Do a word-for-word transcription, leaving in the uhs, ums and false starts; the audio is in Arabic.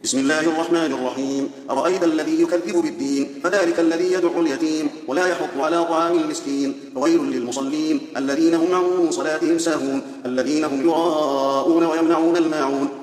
بسم الله الرحمن الرحيم. أرأيت الذي يكذب بالدين فذلك الذي يدعو اليتيم ولا يحض على طعام المسكين فويل للمصلين الذين هم عن صلاتهم ساهون الذين هم يراءون ويمنعون الماعون